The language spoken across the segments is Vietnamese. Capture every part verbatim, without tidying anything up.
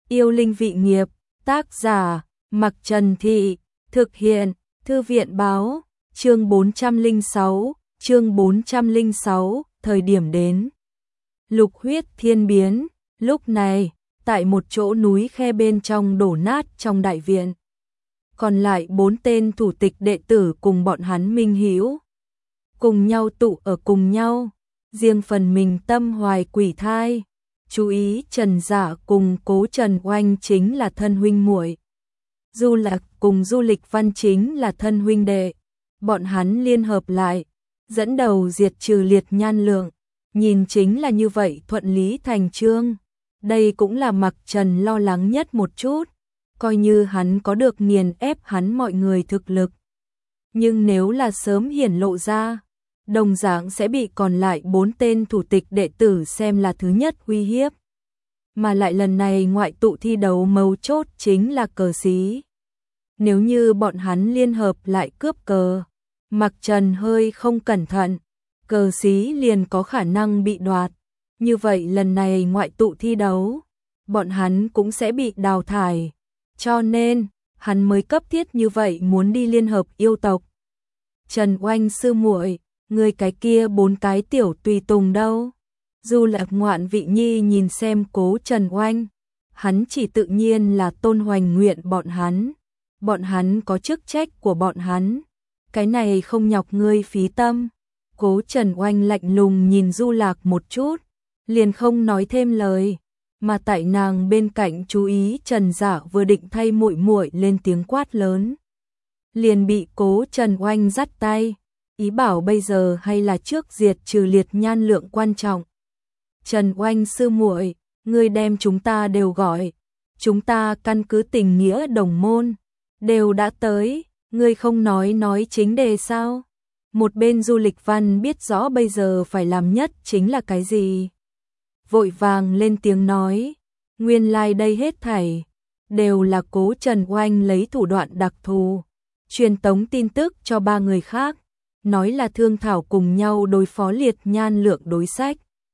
Yêu linh vị nghiệp, tác giả, Mặc Trần Thị, thực hiện, Thư viện báo, chương bốn trăm lẻ sáu, chương bốn trăm lẻ sáu, thời điểm đến. Lục huyết thiên biến, lúc này, tại một chỗ núi khe bên trong đổ nát trong đại viện. Còn lại bốn tên thủ tịch đệ tử cùng bọn hắn minh hữu cùng nhau tụ ở cùng nhau, riêng phần mình tâm hoài quỷ thai. Chú ý Trần Dạ cùng Cố Trần Oanh chính là thân huynh muội. Du Lạc cùng Du Lịch Văn chính là thân huynh đệ. Bọn hắn liên hợp lại, dẫn đầu diệt trừ Liệt Nhan Lượng, nhìn chính là như vậy thuận lý thành chương. Đây cũng là Mặc Trần lo lắng nhất một chút, coi như hắn có được nghiền ép hắn mọi người thực lực. Nhưng nếu là sớm hiển lộ ra, đồng dạng sẽ bị còn lại bốn tên thủ tịch đệ tử xem là thứ nhất uy hiếp. Mà lại lần này ngoại tụ thi đấu mấu chốt chính là cờ xí. Nếu như bọn hắn liên hợp lại cướp cờ, Mặc Trần hơi không cẩn thận, cờ xí liền có khả năng bị đoạt. Như vậy lần này ngoại tụ thi đấu, bọn hắn cũng sẽ bị đào thải. Cho nên, hắn mới cấp thiết như vậy muốn đi liên hợp yêu tộc. Trần Oanh sư muội, người cái kia bốn cái tiểu tùy tùng đâu? Du Lạc Ngoạn Vị Nhi nhìn xem Cố Trần Oanh, hắn chỉ tự nhiên là tôn hoành nguyện bọn hắn. Bọn hắn có chức trách của bọn hắn, cái này không nhọc ngươi phí tâm. Cố Trần Oanh lạnh lùng nhìn Du Lạc một chút, liền không nói thêm lời, mà tại nàng bên cạnh chú ý Trần Dạ vừa định thay muội muội lên tiếng quát lớn, liền bị Cố Trần Oanh dắt tay, ý bảo bây giờ hay là trước diệt trừ Liệt Nhan Lượng quan trọng. Trần Oanh sư muội, ngươi đem chúng ta đều gọi, chúng ta căn cứ tình nghĩa đồng môn, đều đã tới, ngươi không nói nói chính đề sao? Một bên Du Lịch Văn biết rõ bây giờ phải làm nhất chính là cái gì. Vội vàng lên tiếng nói, nguyên lai like đây hết thảy, đều là Cố Trần Oanh lấy thủ đoạn đặc thù, truyền tống tin tức cho ba người khác, nói là thương thảo cùng nhau đối phó Liệt Nhan Lượng đối sách.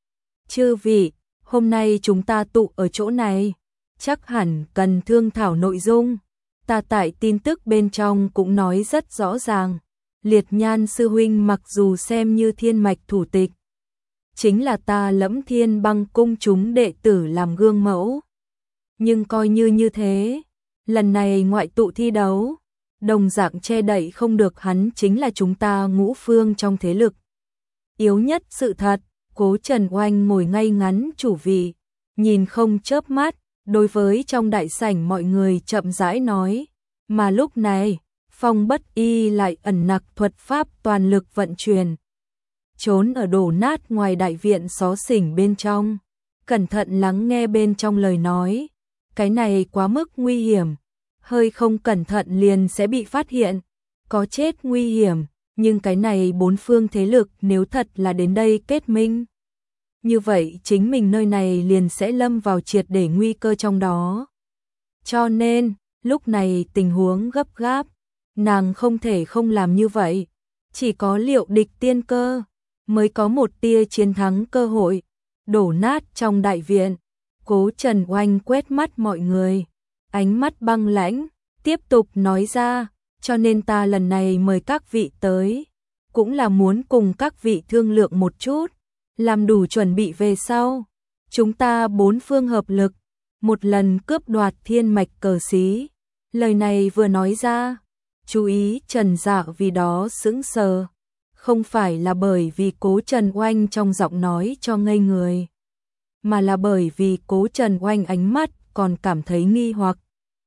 Chư vị, hôm nay chúng ta tụ ở chỗ này, chắc hẳn cần thương thảo nội dung. Ta tại tin tức bên trong cũng nói rất rõ ràng, Liệt Nhan sư huynh mặc dù xem như thiên mạch thủ tịch, chính là ta Lẫm Thiên Băng cung chúng đệ tử làm gương mẫu. Nhưng coi như như thế, lần này ngoại tụ thi đấu, đồng dạng che đậy không được hắn chính là chúng ta ngũ phương trong thế lực yếu nhất sự thật. Cố Trần Oanh ngồi ngay ngắn chủ vị, nhìn không chớp mắt, đối với trong đại sảnh mọi người chậm rãi nói, mà lúc này, Phong Bất Y lại ẩn nặc thuật pháp toàn lực vận chuyển, trốn ở đổ nát ngoài đại viện xó xỉnh bên trong, cẩn thận lắng nghe bên trong lời nói, cái này quá mức nguy hiểm, hơi không cẩn thận liền sẽ bị phát hiện, có chết nguy hiểm, nhưng cái này bốn phương thế lực nếu thật là đến đây kết minh, như vậy chính mình nơi này liền sẽ lâm vào triệt để nguy cơ trong đó. Cho nên, lúc này tình huống gấp gáp, nàng không thể không làm như vậy, chỉ có liệu địch tiên cơ, mới có một tia chiến thắng cơ hội. Đổ nát trong đại viện, Cố Trần Oanh quét mắt mọi người, ánh mắt băng lãnh, tiếp tục nói ra, cho nên ta lần này mời các vị tới, cũng là muốn cùng các vị thương lượng một chút, làm đủ chuẩn bị về sau. Chúng ta bốn phương hợp lực, một lần cướp đoạt thiên mạch cờ xí. Lời này vừa nói ra, chú ý Trần Dạ vì đó sững sờ, không phải là bởi vì Cố Trần Oanh trong giọng nói cho ngây người, mà là bởi vì Cố Trần Oanh ánh mắt còn cảm thấy nghi hoặc.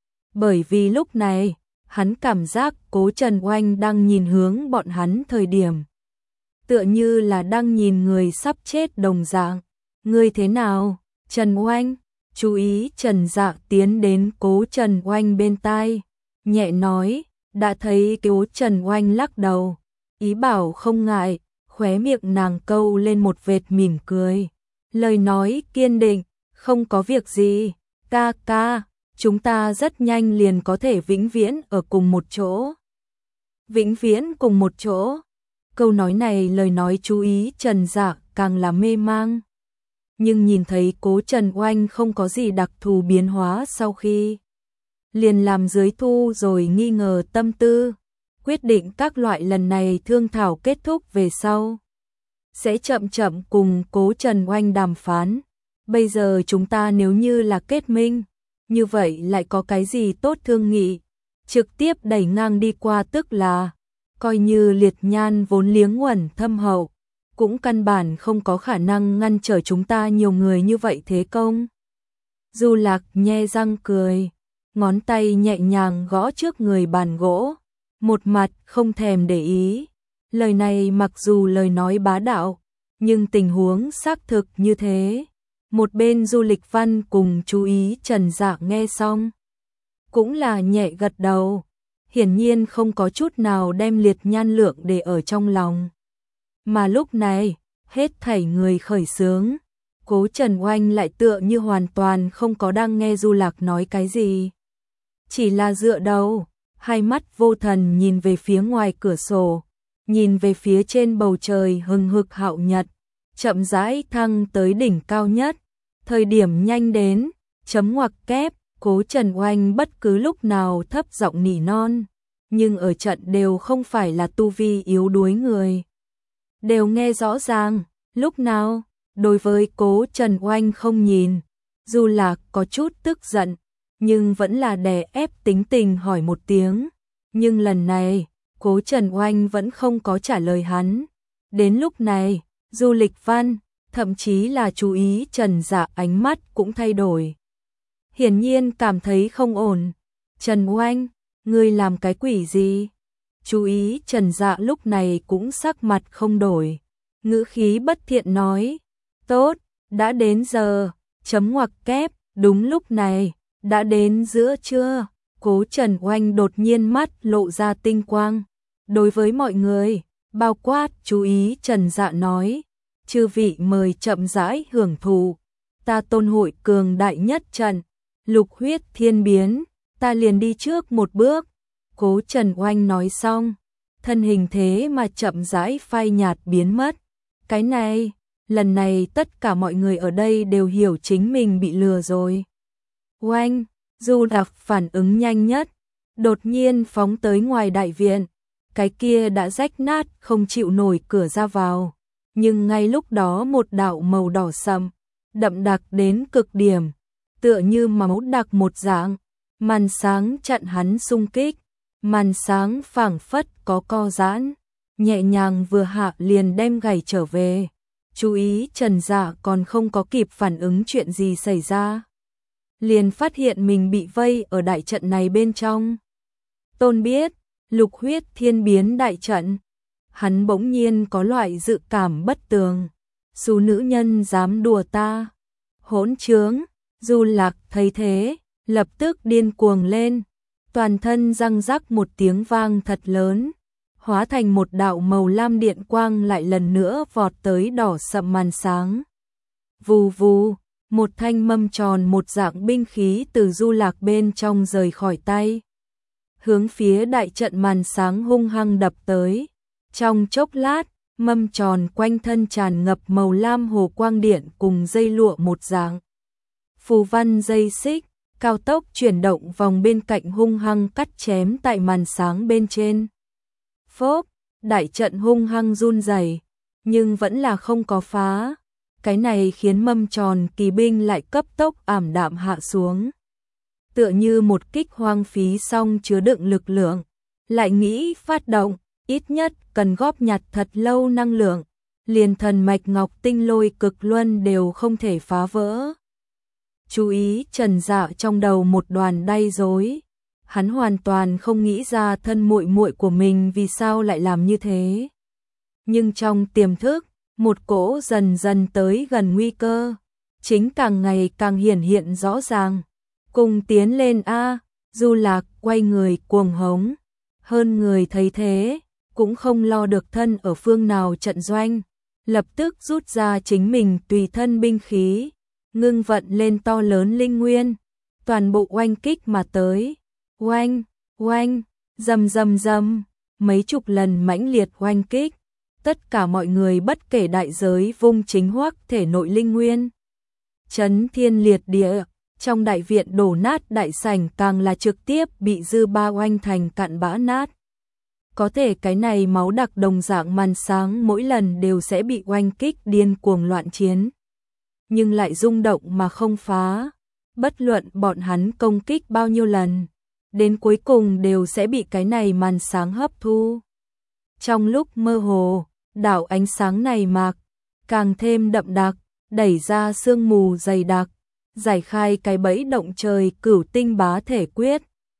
Bởi vì lúc này, hắn cảm giác Cố Trần Oanh đang nhìn hướng bọn hắn thời điểm, tựa như là đang nhìn người sắp chết đồng dạng. Ngươi thế nào, Trần Oanh? Chú ý Trần Dạ tiến đến Cố Trần Oanh bên tai, nhẹ nói, đã thấy Cố Trần Oanh lắc đầu, ý bảo không ngại, khóe miệng nàng câu lên một vệt mỉm cười. Lời nói kiên định, không có việc gì, ca ca, chúng ta rất nhanh liền có thể vĩnh viễn ở cùng một chỗ. Vĩnh viễn cùng một chỗ. Câu nói này lời nói chú ý Trần Dạ càng là mê mang. nhưng nhìn thấy Cố Trần Oanh không có gì đặc thù biến hóa sau khi liền làm dưới thu rồi nghi ngờ tâm tư, quyết định các loại lần này thương thảo kết thúc về sau sẽ chậm chậm cùng Cố Trần Oanh đàm phán. Bây giờ chúng ta nếu như là kết minh, như vậy lại có cái gì tốt thương nghị, trực tiếp đẩy ngang đi qua, tức là coi như Liệt Nhan vốn liếng uẩn thâm hậu, cũng căn bản không có khả năng ngăn trở chúng ta nhiều người như vậy thế công. Du Lạc nhe răng cười, ngón tay nhẹ nhàng gõ trước người bàn gỗ, một mặt không thèm để ý. Lời này mặc dù lời nói bá đạo, nhưng tình huống xác thực như thế. Một bên Du Lịch Văn cùng chú ý Trần Dạ nghe xong, cũng là nhẹ gật đầu, hiển nhiên không có chút nào đem Liệt Nhan lượng để ở trong lòng. Mà lúc này, hết thảy người khởi xướng, Cố Trần Oanh lại tựa như hoàn toàn không có đang nghe Du Lạc nói cái gì. Chỉ là dựa đầu, hai mắt vô thần nhìn về phía ngoài cửa sổ, nhìn về phía trên bầu trời hừng hực hạo nhật, chậm rãi thăng tới đỉnh cao nhất. Thời điểm nhanh đến, chấm ngoặc kép, Cố Trần Oanh bất cứ lúc nào thấp giọng nỉ non, nhưng ở trận đều không phải là tu vi yếu đuối người. Đều nghe rõ ràng, lúc nào, đối với Cố Trần Oanh không nhìn, dù là có chút tức giận, nhưng vẫn là đè ép tính tình hỏi một tiếng. Nhưng lần này, Cố Trần Oanh vẫn không có trả lời hắn. Đến lúc này, Du Lịch Văn, thậm chí là chú ý Trần Dạ ánh mắt cũng thay đổi. Hiển nhiên cảm thấy không ổn. Trần Oanh, ngươi làm cái quỷ gì? Chú ý Trần Dạ lúc này cũng sắc mặt không đổi. Ngữ khí bất thiện nói, tốt, đã đến giờ, chấm ngoặc kép, đúng lúc này, đã đến giữa trưa. Cố Trần Oanh đột nhiên mắt lộ ra tinh quang. Đối với mọi người, bao quát chú ý Trần Dạ nói, chư vị mời chậm rãi hưởng thụ, ta Tôn hội cường đại nhất trận, lục huyết thiên biến, ta liền đi trước một bước. Cố Trần Oanh nói xong, thân hình thế mà chậm rãi phai nhạt biến mất. Cái này, lần này tất cả mọi người ở đây đều hiểu chính mình bị lừa rồi. Oanh, Du Lạc phản ứng nhanh nhất, đột nhiên phóng tới ngoài đại viện, cái kia đã rách nát không chịu nổi cửa ra vào. Nhưng ngay lúc đó một đạo màu đỏ sậm, đậm đặc đến cực điểm, tựa như máu đặc một dạng, màn sáng chặn hắn xung kích, màn sáng phảng phất có co giãn, nhẹ nhàng vừa hạ liền đem gảy trở về. Chú ý Trần Dạ còn không có kịp phản ứng chuyện gì xảy ra, liền phát hiện mình bị vây ở đại trận này bên trong. Tôn biết, lục huyết thiên biến đại trận. Hắn bỗng nhiên có loại dự cảm bất tường. Dù nữ nhân dám đùa ta. Hỗn trướng. Du Lạc thấy thế, lập tức điên cuồng lên. Toàn thân răng rắc một tiếng vang thật lớn, hóa thành một đạo màu lam điện quang lại lần nữa vọt tới đỏ sậm màn sáng. Vù vù, một thanh mâm tròn một dạng binh khí từ Du Lạc bên trong rời khỏi tay, hướng phía đại trận màn sáng hung hăng đập tới. Trong chốc lát, mâm tròn quanh thân tràn ngập màu lam hồ quang điện cùng dây lụa một dạng. Phù văn dây xích, cao tốc chuyển động vòng bên cạnh hung hăng cắt chém tại màn sáng bên trên. Phốp, đại trận hung hăng run rẩy, nhưng vẫn là không có phá. Cái này khiến mâm tròn kỳ binh lại cấp tốc ảm đạm hạ xuống. Tựa như một kích hoang phí xong chứa đựng lực lượng, lại nghĩ phát động, ít nhất cần góp nhặt thật lâu năng lượng, liền thần mạch ngọc tinh lôi cực luân đều không thể phá vỡ. Chú ý Trần Dạ trong đầu một đoàn đay rối, hắn hoàn toàn không nghĩ ra thân muội muội của mình vì sao lại làm như thế. Nhưng trong tiềm thức, một cỗ dần dần tới gần nguy cơ, chính càng ngày càng hiển hiện rõ ràng. Cùng tiến lên a, Du Lạc quay người cuồng hống. Hơn người thấy thế, cũng không lo được thân ở phương nào trận doanh, lập tức rút ra chính mình tùy thân binh khí, ngưng vận lên to lớn linh nguyên, toàn bộ oanh kích mà tới. Oanh, oanh, rầm rầm rầm, mấy chục lần mãnh liệt oanh kích, tất cả mọi người bất kể đại giới vung chính hoắc thể nội linh nguyên, chấn thiên liệt địa, trong đại viện đổ nát đại sảnh càng là trực tiếp bị dư ba oanh thành cặn bã nát. Có thể cái này máu đặc đồng dạng màn sáng mỗi lần đều sẽ bị oanh kích điên cuồng loạn chiến. Nhưng lại rung động mà không phá, bất luận bọn hắn công kích bao nhiêu lần, đến cuối cùng đều sẽ bị cái này màn sáng hấp thu. Trong lúc mơ hồ, đảo ánh sáng này mạc, càng thêm đậm đặc, đẩy ra sương mù dày đặc, giải khai cái bẫy động trời cửu tinh bá thể quyết,